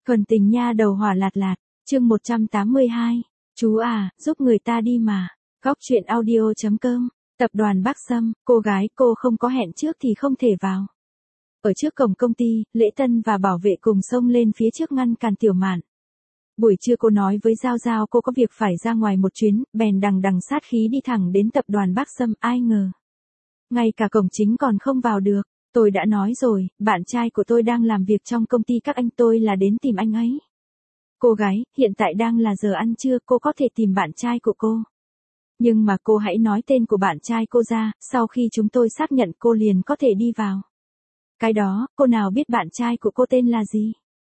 Thuần tình nha đầu hỏa lạt lạt, chương 182. Chú à, giúp người ta đi mà. Góc truyện audio.com. Tập đoàn Bắc Sâm, cô gái cô không có hẹn trước thì không thể vào. Ở trước cổng công ty, Lễ Tân và bảo vệ cùng xông lên phía trước ngăn cản Tiểu Mạn. Buổi trưa cô nói với Giao Giao cô có việc phải ra ngoài một chuyến, bèn đằng đằng sát khí đi thẳng đến tập đoàn Bắc Sâm, ai ngờ. Ngay cả cổng chính còn không vào được. Tôi đã nói rồi, bạn trai của tôi đang làm việc trong công ty các anh, tôi là đến tìm anh ấy. Cô gái, hiện tại đang là giờ ăn trưa, cô có thể tìm bạn trai của cô. Nhưng mà cô hãy nói tên của bạn trai cô ra, sau khi chúng tôi xác nhận cô liền có thể đi vào. Cái đó, cô nào biết bạn trai của cô tên là gì?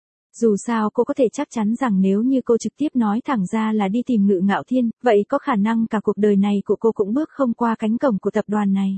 Dù sao cô có thể chắc chắn rằng nếu như cô trực tiếp nói thẳng ra là đi tìm Ngự Ngạo Thiên, vậy có khả năng cả cuộc đời này của cô cũng bước không qua cánh cổng của tập đoàn này.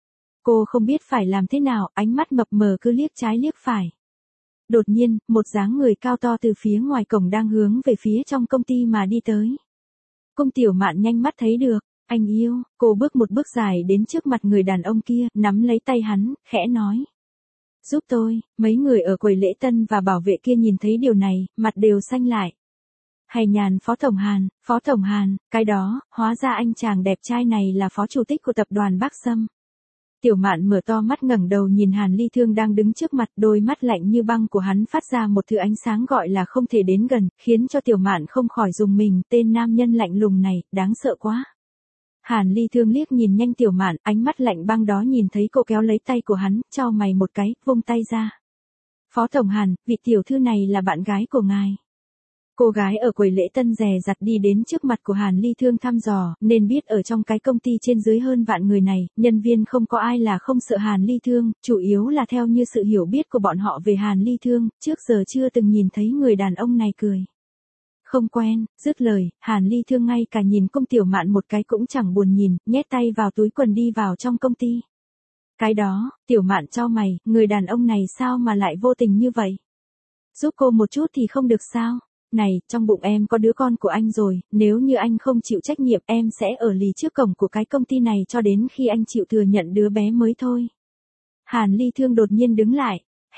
Cô không biết phải làm thế nào, ánh mắt mập mờ cứ liếc trái liếc phải. Đột nhiên, một dáng người cao to từ phía ngoài cổng đang hướng về phía trong công ty mà đi tới. Cung Tiểu Mạn nhanh mắt thấy được, anh yêu, cô bước một bước dài đến trước mặt người đàn ông kia, nắm lấy tay hắn, khẽ nói. Giúp tôi, mấy người ở quầy lễ tân và bảo vệ kia nhìn thấy điều này, mặt đều xanh lại. Hay nhàn Phó Tổng Hàn, cái đó, hóa ra anh chàng đẹp trai này là phó chủ tịch của tập đoàn Bắc Sâm. Tiểu Mạn mở to mắt ngẩng đầu nhìn Hàn Ly Thương đang đứng trước mặt, đôi mắt lạnh như băng của hắn phát ra một thứ ánh sáng gọi là không thể đến gần, khiến cho Tiểu Mạn không khỏi rùng mình, tên nam nhân lạnh lùng này, đáng sợ quá. Hàn Ly Thương liếc nhìn nhanh Tiểu Mạn, ánh mắt lạnh băng đó nhìn thấy cô kéo lấy tay của hắn, chau mày một cái, vung tay ra. Phó Tổng Hàn, vị tiểu thư này là bạn gái của ngài. Cô gái ở quầy lễ tân dè dặt đi đến trước mặt của Hàn Ly Thương thăm dò, nên biết ở trong cái công ty trên dưới hơn vạn người này, nhân viên không có ai là không sợ Hàn Ly Thương, chủ yếu là theo như sự hiểu biết của bọn họ về Hàn Ly Thương, trước giờ chưa từng nhìn thấy người đàn ông này cười. Không quen, dứt lời, Hàn Ly Thương ngay cả nhìn Cung Tiểu Mạn một cái cũng chẳng buồn nhìn, nhét tay vào túi quần đi vào trong công ty. Cái đó, Tiểu Mạn chau mày, người đàn ông này sao mà lại vô tình như vậy? Giúp cô một chút thì không được sao? Này, trong bụng em có đứa con của anh rồi, nếu như anh không chịu trách nhiệm em sẽ ở lì trước cổng của cái công ty này cho đến khi anh chịu thừa nhận đứa bé mới thôi. Hàn Ly Thương đột nhiên đứng lại,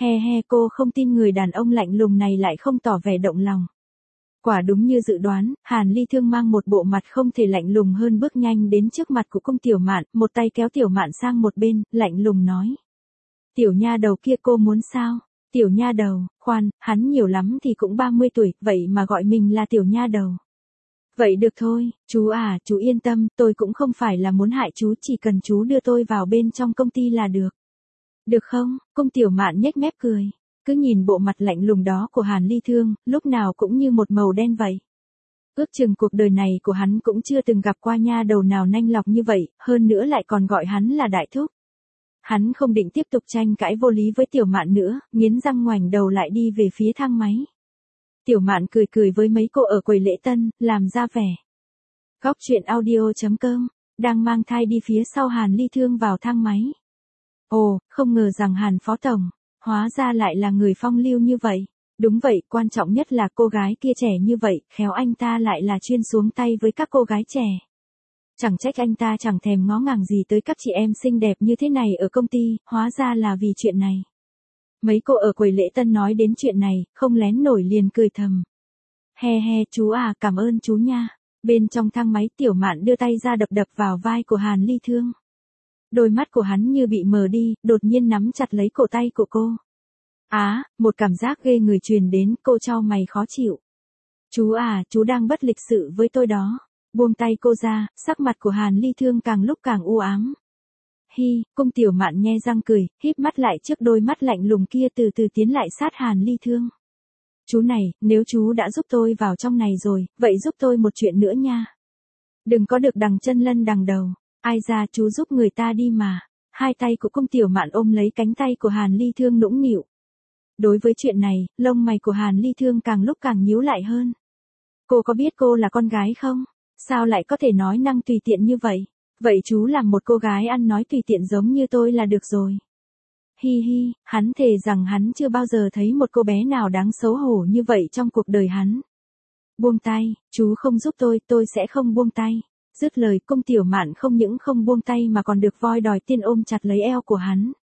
cô không tin người đàn ông lạnh lùng này lại không tỏ vẻ động lòng. Quả đúng như dự đoán, Hàn Ly Thương mang một bộ mặt không thể lạnh lùng hơn bước nhanh đến trước mặt của Cung Tiểu Mạn, một tay kéo Tiểu Mạn sang một bên, lạnh lùng nói. Tiểu nha đầu kia cô muốn sao? Tiểu nha đầu, khoan, hắn nhiều lắm thì cũng 30 tuổi, vậy mà gọi mình là tiểu nha đầu. Vậy được thôi, chú à, chú yên tâm, tôi cũng không phải là muốn hại chú, chỉ cần chú đưa tôi vào bên trong công ty là được. Được không? Cung Tiểu Mạn nhếch mép cười, cứ nhìn bộ mặt lạnh lùng đó của Hàn Ly Thương, lúc nào cũng như một màu đen vậy. Ước chừng cuộc đời này của hắn cũng chưa từng gặp qua nha đầu nào nanh lọc như vậy, hơn nữa lại còn gọi hắn là đại thúc. Hắn không định tiếp tục tranh cãi vô lý với Tiểu Mạn nữa, nghiến răng ngoảnh đầu lại đi về phía thang máy. Tiểu Mạn cười cười với mấy cô ở quầy lễ tân, làm ra vẻ. Góc truyện audio.com, đang mang thai đi phía sau Hàn Ly Thương vào thang máy. Ồ, không ngờ rằng Hàn Phó Tổng, hóa ra lại là người phong lưu như vậy. Đúng vậy, quan trọng nhất là cô gái kia trẻ như vậy, khéo anh ta lại là chuyên xuống tay với các cô gái trẻ. Chẳng trách anh ta chẳng thèm ngó ngàng gì tới các chị em xinh đẹp như thế này ở công ty, hóa ra là vì chuyện này. Mấy cô ở quầy lễ tân nói đến chuyện này, không lén nổi liền cười thầm. Chú à, cảm ơn chú nha. Bên trong thang máy Tiểu Mạn đưa tay ra đập đập vào vai của Hàn Ly Thương. Đôi mắt của hắn như bị mờ đi, đột nhiên nắm chặt lấy cổ tay của cô. Một cảm giác ghê người truyền đến, cô chau mày khó chịu. Chú à, chú đang bất lịch sự với tôi đó. Buông tay cô ra, sắc mặt của Hàn Ly Thương càng lúc càng u ám. Cung Tiểu Mạn nhe răng cười, híp mắt lại trước đôi mắt lạnh lùng kia từ từ tiến lại sát Hàn Ly Thương. Chú này, nếu chú đã giúp tôi vào trong này rồi, vậy giúp tôi một chuyện nữa nha. Đừng có được đằng chân lân đằng đầu, ai ra chú giúp người ta đi mà. Hai tay của Cung Tiểu Mạn ôm lấy cánh tay của Hàn Ly Thương nũng nịu. Đối với chuyện này, lông mày của Hàn Ly Thương càng lúc càng nhíu lại hơn. Cô có biết cô là con gái không? Sao lại có thể nói năng tùy tiện như vậy? Vậy chú làm một cô gái ăn nói tùy tiện giống như tôi là được rồi. Hắn thề rằng hắn chưa bao giờ thấy một cô bé nào đáng xấu hổ như vậy trong cuộc đời hắn. Buông tay, chú không giúp tôi sẽ không buông tay. Dứt lời Cung Tiểu Mạn không những không buông tay mà còn được voi đòi tiên ôm chặt lấy eo của hắn.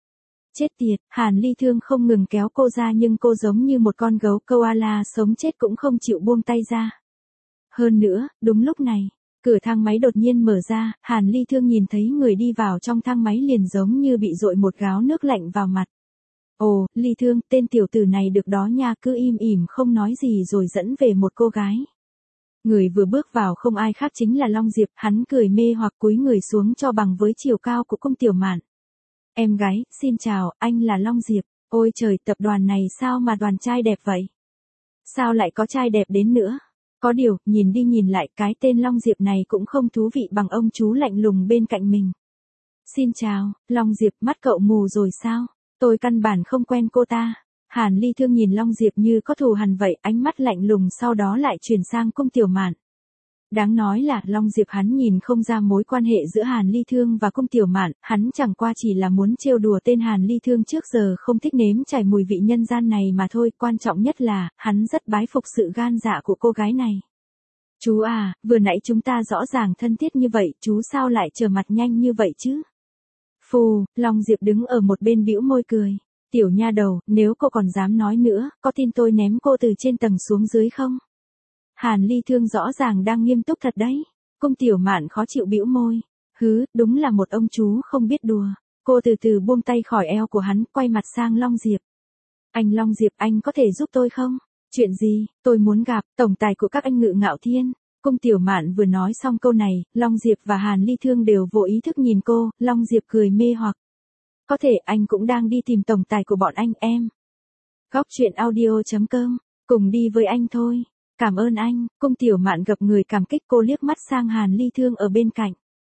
Chết tiệt, Hàn Ly Thương không ngừng kéo cô ra nhưng cô giống như một con gấu koala sống chết cũng không chịu buông tay ra. Hơn nữa, đúng lúc này, cửa thang máy đột nhiên mở ra, Hàn Ly Thương nhìn thấy người đi vào trong thang máy liền giống như bị dội một gáo nước lạnh vào mặt. Ồ, Ly Thương, tên tiểu tử này được đó nha, cứ im ỉm không nói gì rồi dẫn về một cô gái. Người vừa bước vào không ai khác chính là Long Diệp, hắn cười mê hoặc cúi người xuống cho bằng với chiều cao của Cung Tiểu Mạn. Em gái, xin chào, anh là Long Diệp. Ôi trời, tập đoàn này sao mà đoàn trai đẹp vậy? Sao lại có trai đẹp đến nữa? Có điều, nhìn đi nhìn lại, cái tên Long Diệp này cũng không thú vị bằng ông chú lạnh lùng bên cạnh mình. Xin chào, Long Diệp, mắt cậu mù rồi sao? Tôi căn bản không quen cô ta. Hàn Ly Thương nhìn Long Diệp như có thù hằn vậy, ánh mắt lạnh lùng sau đó lại chuyển sang Cung Tiểu Mạn. Đáng nói là Long Diệp hắn nhìn không ra mối quan hệ giữa Hàn Ly Thương và Cung Tiểu Mạn, hắn chẳng qua chỉ là muốn trêu đùa tên Hàn Ly Thương trước giờ không thích nếm trải mùi vị nhân gian này mà thôi, quan trọng nhất là, hắn rất bái phục sự gan dạ của cô gái này. Chú à, vừa nãy chúng ta rõ ràng thân thiết như vậy, chú sao lại trở mặt nhanh như vậy chứ? Phù, Long Diệp đứng ở một bên bĩu môi cười. Tiểu nha đầu, nếu cô còn dám nói nữa, có tin tôi ném cô từ trên tầng xuống dưới không? Hàn Ly Thương rõ ràng đang nghiêm túc thật đấy. Cung Tiểu Mạn khó chịu bĩu môi. Hứ, đúng là một ông chú không biết đùa. Cô từ từ buông tay khỏi eo của hắn, quay mặt sang Long Diệp. Anh Long Diệp, anh có thể giúp tôi không? Chuyện gì? Tôi muốn gặp tổng tài của các anh Ngự Ngạo Thiên. Cung Tiểu Mạn vừa nói xong câu này, Long Diệp và Hàn Ly Thương đều vô ý thức nhìn cô, Long Diệp cười mê hoặc. Có thể anh cũng đang đi tìm tổng tài của bọn anh em. Góc truyện audio.com, cùng đi với anh thôi. Cảm ơn anh, Cung Tiểu Mạn gập người cảm kích, cô liếc mắt sang Hàn Ly Thương ở bên cạnh.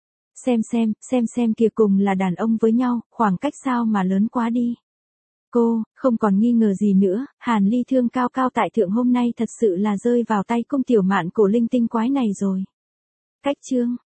Xem kìa, cùng là đàn ông với nhau, khoảng cách sao mà lớn quá đi. Cô, không còn nghi ngờ gì nữa, Hàn Ly Thương cao cao tại thượng hôm nay thật sự là rơi vào tay Cung Tiểu Mạn cổ linh tinh quái này rồi. Cách chương